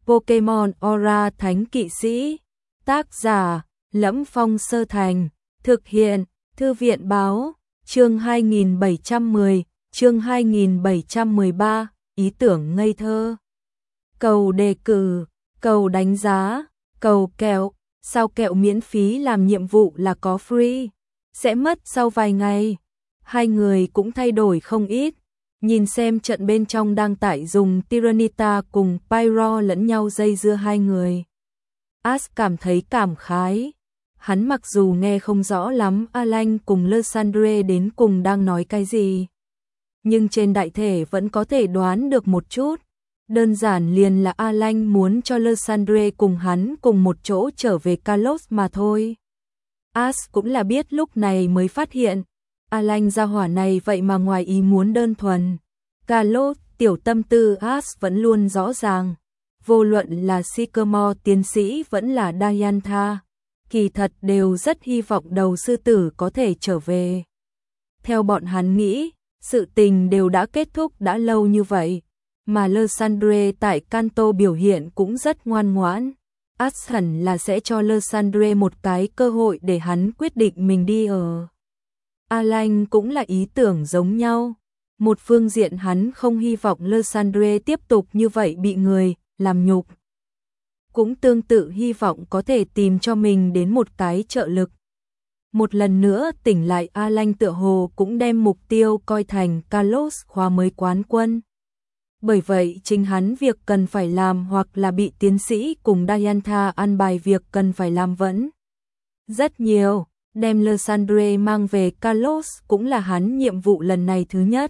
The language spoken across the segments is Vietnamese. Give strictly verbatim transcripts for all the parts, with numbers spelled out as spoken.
Pokemon Aura Thánh Kỵ Sĩ. Tác giả: Lẫm Phong Sơ Thành. Thực hiện: Thư viện Báo. Chương hai nghìn bảy trăm mười, chương hai nghìn bảy trăm mười ba, ý tưởng ngây thơ. Cầu đề cử, cầu đánh giá, cầu kẹo. Sao kẹo miễn phí làm nhiệm vụ là có free? Sẽ mất sau vài ngày. Hai người cũng thay đổi không ít. Nhìn xem trận bên trong đang tải dùng Tyranitar cùng Pyro lẫn nhau dây dưa hai người. Ash cảm thấy cảm khái. Hắn mặc dù nghe không rõ lắm Alan cùng Lysandre đến cùng đang nói cái gì, nhưng trên đại thể vẫn có thể đoán được một chút. Đơn giản liền là Alan muốn cho Lysandre cùng hắn cùng một chỗ trở về Kalos mà thôi. Ash cũng là biết lúc này mới phát hiện, Alan gia hỏa này vậy mà ngoài ý muốn đơn thuần. Kalos, tiểu tâm tư Ash vẫn luôn rõ ràng. Vô luận là Sycamore tiến sĩ vẫn là Diantha, kỳ thật đều rất hy vọng đầu sư tử có thể trở về. Theo bọn hắn nghĩ, sự tình đều đã kết thúc đã lâu như vậy, mà Lysandre tại Kanto biểu hiện cũng rất ngoan ngoãn. Ash hẳn là sẽ cho Lysandre một cái cơ hội để hắn quyết định mình đi ở. Alan cũng là ý tưởng giống nhau. Một phương diện hắn không hy vọng Lysandre tiếp tục như vậy bị người làm nhục, cũng tương tự hy vọng có thể tìm cho mình đến một cái trợ lực. Một lần nữa tỉnh lại, Alan tựa hồ cũng đem mục tiêu coi thành Kalos khóa mới quán quân. Bởi vậy chính hắn việc cần phải làm hoặc là bị tiến sĩ cùng Diantha ăn bài việc cần phải làm vẫn rất nhiều. Đem Lysandre mang về Kalos cũng là hắn nhiệm vụ lần này thứ nhất.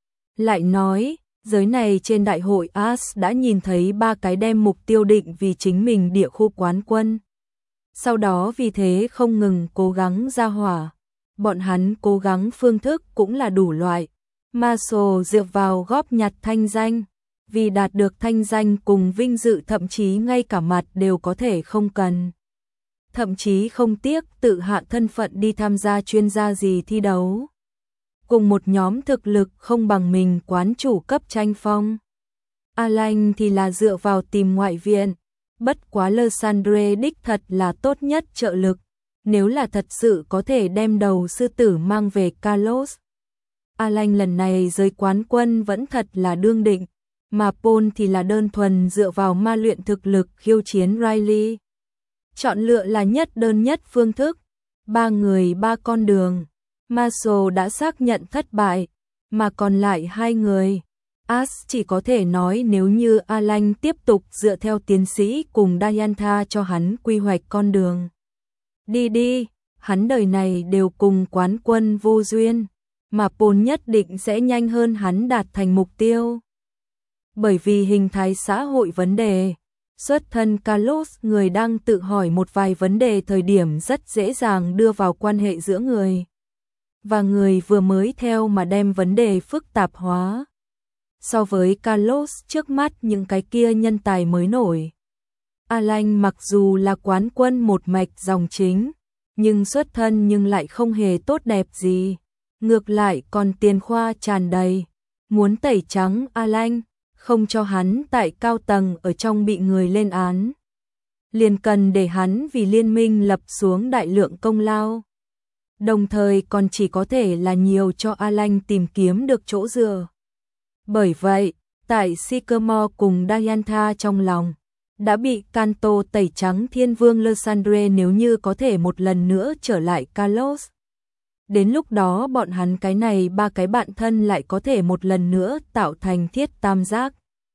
Lại nói, giới này trên đại hội Ash đã nhìn thấy ba cái đem mục tiêu định vì chính mình địa khu quán quân. Sau đó vì thế không ngừng cố gắng ra hỏa. Bọn hắn cố gắng phương thức cũng là đủ loại. Marshall dựa vào góp nhặt thanh danh. Vì đạt được thanh danh cùng vinh dự thậm chí ngay cả mặt đều có thể không cần. Thậm chí không tiếc tự hạ thân phận đi tham gia chuyên gia gì thi đấu. Cùng một nhóm thực lực không bằng mình quán chủ cấp tranh phong. Alan thì là dựa vào tìm ngoại viện. Bất quá Lysandre đích thật là tốt nhất trợ lực. Nếu là thật sự có thể đem đầu sư tử mang về Kalos, Alan lần này giới quán quân vẫn thật là đương định. Mà Paul thì là đơn thuần dựa vào ma luyện thực lực khiêu chiến Riley. Chọn lựa là nhất đơn nhất phương thức. Ba người ba con đường. Marshall đã xác nhận thất bại, mà còn lại hai người. Ash chỉ có thể nói nếu như Alan tiếp tục dựa theo tiến sĩ cùng Diantha cho hắn quy hoạch con đường. Đi đi, hắn đời này đều cùng quán quân vô duyên, mà Paul nhất định sẽ nhanh hơn hắn đạt thành mục tiêu. Bởi vì hình thái xã hội vấn đề, xuất thân Kalos người đang tự hỏi một vài vấn đề thời điểm rất dễ dàng đưa vào quan hệ giữa người và người vừa mới theo mà đem vấn đề phức tạp hóa. So với Kalos trước mắt những cái kia nhân tài mới nổi, Alan mặc dù là quán quân một mạch dòng chính, nhưng xuất thân nhưng lại không hề tốt đẹp gì. Ngược lại còn tiền khoa tràn đầy. Muốn tẩy trắng Alan, không cho hắn tại cao tầng ở trong bị người lên án, liền cần để hắn vì liên minh lập xuống đại lượng công lao. Đồng thời còn chỉ có thể là nhiều cho Alan tìm kiếm được chỗ dựa. Bởi vậy, tại Sycamore cùng Diantha trong lòng, đã bị Kanto tẩy trắng thiên vương Lysandre nếu như có thể một lần nữa trở lại Kalos. Đến lúc đó bọn hắn cái này ba cái bạn thân lại có thể một lần nữa tạo thành thiết tam giác.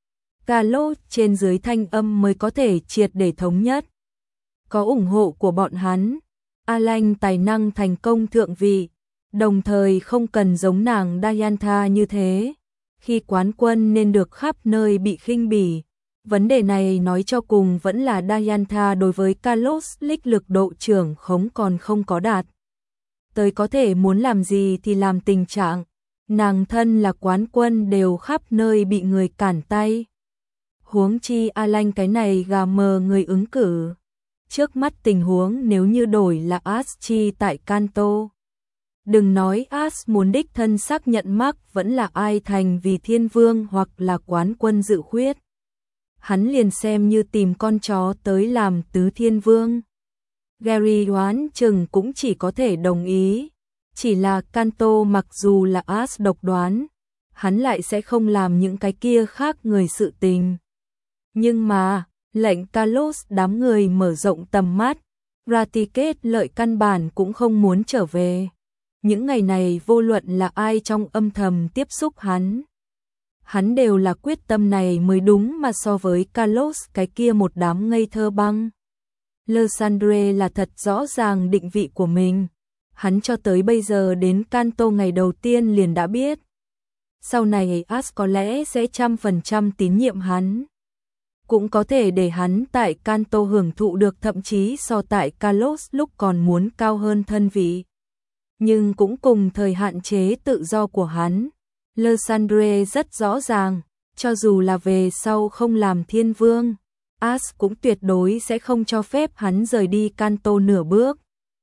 Kalos trên dưới thanh âm mới có thể triệt để thống nhất. Có ủng hộ của bọn hắn, Alan tài năng thành công thượng vị, đồng thời không cần giống nàng Diantha như thế. Khi quán quân nên được khắp nơi bị khinh bỉ. Vấn đề này nói cho cùng vẫn là Diantha đối với Kalos lích lực độ trưởng khống còn không có đạt tới có thể muốn làm gì thì làm tình trạng. Nàng thân là quán quân đều khắp nơi bị người cản tay. Huống chi Alan cái này gà mờ người ứng cử. Trước mắt tình huống nếu như đổi là Ash chi tại Kanto. Đừng nói Ash muốn đích thân xác nhận mắc vẫn là ai thành vì thiên vương hoặc là quán quân dự khuyết. hắn liền xem như tìm con chó tới làm tứ thiên vương. Gary đoán chừng cũng chỉ có thể đồng ý, chỉ là Kanto mặc dù là As độc đoán, hắn lại sẽ không làm những cái kia khác người sự tình. Nhưng mà, lệnh Carlos đám người mở rộng tầm mắt, Ratticate lợi căn bản cũng không muốn trở về. Những ngày này vô luận là ai trong âm thầm tiếp xúc hắn, hắn đều là quyết tâm này mới đúng, mà so với Carlos cái kia một đám ngây thơ băng. Lysandre là thật rõ ràng định vị của mình, hắn cho tới bây giờ đến Kanto ngày đầu tiên liền đã biết. Sau này As có lẽ sẽ trăm phần trăm tín nhiệm hắn. Cũng có thể để hắn tại Kanto hưởng thụ được thậm chí so tại Carlos lúc còn muốn cao hơn thân vị. Nhưng cũng cùng thời hạn chế tự do của hắn. Lysandre rất rõ ràng, cho dù là về sau không làm thiên vương, As cũng tuyệt đối sẽ không cho phép hắn rời đi Kanto nửa bước.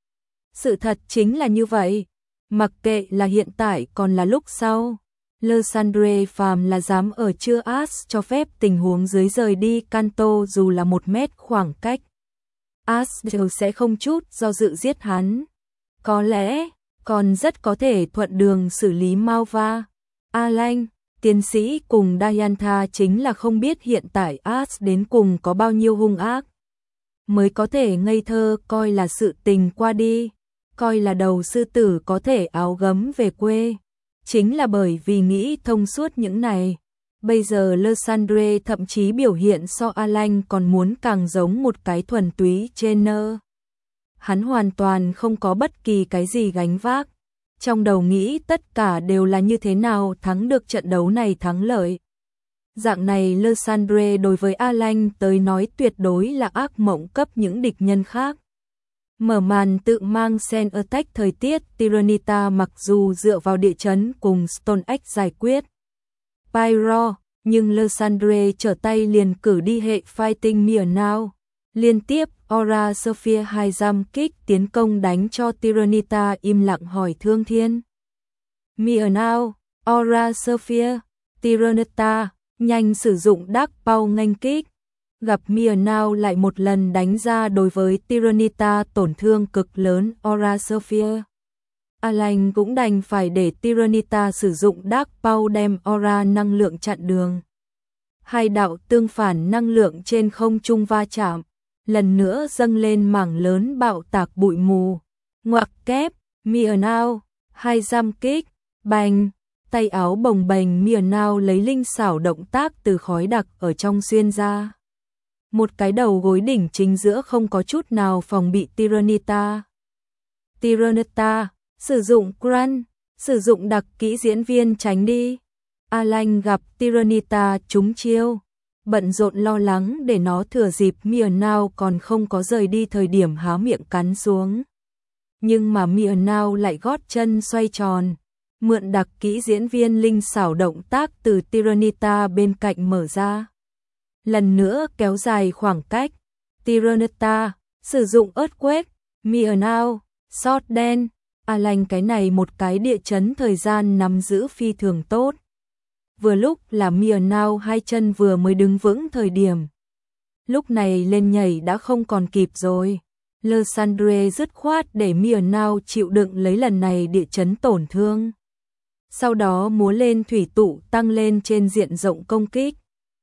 Sự thật chính là như vậy, mặc kệ là hiện tại còn là lúc sau. Lysandre phàm là dám ở chưa As cho phép tình huống dưới rời đi Kanto dù là một mét khoảng cách, As đều sẽ không chút do dự giết hắn. Có lẽ còn rất có thể thuận đường xử lý Malva. Alan, tiến sĩ cùng Diantha chính là không biết hiện tại As đến cùng có bao nhiêu hung ác, mới có thể ngây thơ coi là sự tình qua đi, coi là đầu sư tử có thể áo gấm về quê. Chính là bởi vì nghĩ thông suốt những này, bây giờ Lysandre thậm chí biểu hiện so Alan còn muốn càng giống một cái thuần túy trainer. Hắn hoàn toàn không có bất kỳ cái gì gánh vác, trong đầu nghĩ tất cả đều là như thế nào thắng được trận đấu này thắng lợi. Dạng này Lysandre đối với Alan tới nói tuyệt đối là ác mộng cấp những địch nhân khác. Mở màn tự mang Sen Attack thời tiết Tyrannita mặc dù dựa vào địa chấn cùng Stone Axe giải quyết Pyro, nhưng Lysandre trở tay liền cử đi hệ Fighting Miernow. Liên tiếp Aura Sophia hai giam kích tiến công đánh cho Tyrannita im lặng hỏi thương thiên. Miernow, Aura Sophia, Tyrannita, nhanh sử dụng Dark Paw nghênh kích. Gặp Miernow lại một lần đánh ra đối với Tyrannita tổn thương cực lớn Aura Sophia. Alan cũng đành phải để Tyrannita sử dụng Dark Paw đem Aura năng lượng chặn đường. Hai đạo tương phản năng lượng trên không trung va chạm, lần nữa dâng lên mảng lớn bạo tạc bụi mù. Ngoặc kép, Miernow, hai giam kích, bành, tay áo bồng bềnh Miernow lấy linh xảo động tác từ khói đặc ở trong xuyên ra. Một cái đầu gối đỉnh chính giữa không có chút nào phòng bị Tyrannita. Tyrannita, sử dụng Crunch, sử dụng đặc kỹ diễn viên tránh đi. Alan gặp Tyrannita trúng chiêu, bận rộn lo lắng để nó thừa dịp Miernow còn không có rời đi thời điểm há miệng cắn xuống. Nhưng mà Miernow lại gót chân xoay tròn, mượn đặc kỹ diễn viên linh xảo động tác từ Tyrannita bên cạnh mở ra. Lần nữa kéo dài khoảng cách, Tyrannita, sử dụng Earthquake, Miernow, Sót đen, Alan cái này một cái địa chấn thời gian nắm giữ phi thường tốt. Vừa lúc là Miernow hai chân vừa mới đứng vững thời điểm. Lúc này lên nhảy đã không còn kịp rồi. Lysandre dứt khoát để Miernow chịu đựng lấy lần này địa chấn tổn thương. Sau đó múa lên thủy tụ tăng lên trên diện rộng công kích.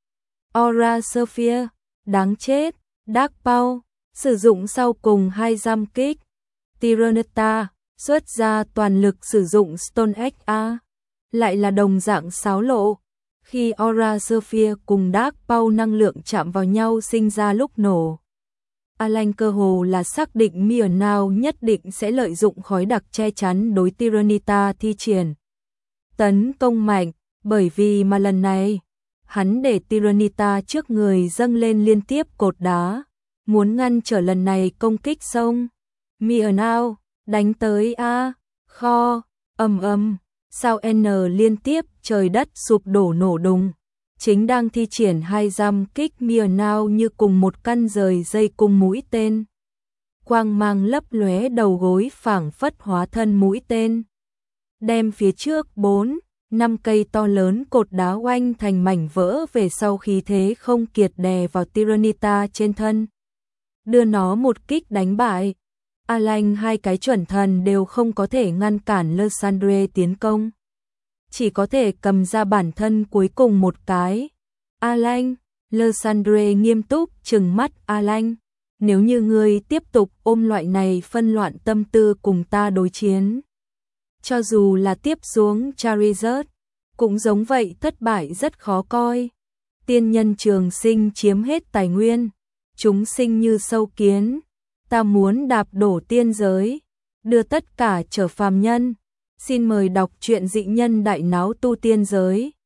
Aura Sophia, đáng chết, Dark Paw, sử dụng sau cùng hai giam kích. Tyrannita, xuất ra toàn lực sử dụng Stone Axe A. Lại là đồng dạng xáo lộ. Khi Aura Sophia cùng Dark Paw năng lượng chạm vào nhau sinh ra lúc nổ. Alan cơ hồ là xác định Miernow nhất định sẽ lợi dụng khói đặc che chắn đối Tyrannita thi triển tấn công mạnh, bởi vì mà lần này, hắn để Tyrannita trước người dâng lên liên tiếp cột đá, muốn ngăn trở lần này công kích sông. Miernow, đánh tới A, kho, ầm ầm, sao N liên tiếp trời đất sụp đổ nổ đùng. Chính đang thi triển hai giam kích Miernow như cùng một căn rời dây cung mũi tên. Quang mang lấp lóe đầu gối phảng phất hóa thân mũi tên. Đem phía trước bốn, Năm cây to lớn cột đá oanh thành mảnh vỡ về sau khí thế không kiệt đè vào Tyranitar trên thân, đưa nó một kích đánh bại. Alan hai cái chuẩn thần đều không có thể ngăn cản Lysandre tiến công, chỉ có thể cầm ra bản thân cuối cùng một cái. Alan, Lysandre nghiêm túc trừng mắt Alan, nếu như ngươi tiếp tục ôm loại này phân loạn tâm tư cùng ta đối chiến, cho dù là tiếp xuống Charizard, cũng giống vậy, thất bại rất khó coi. Tiên nhân trường sinh chiếm hết tài nguyên, chúng sinh như sâu kiến, ta muốn đạp đổ tiên giới, đưa tất cả trở phàm nhân. Xin mời đọc truyện Dị Nhân Đại Náo Tu Tiên Giới.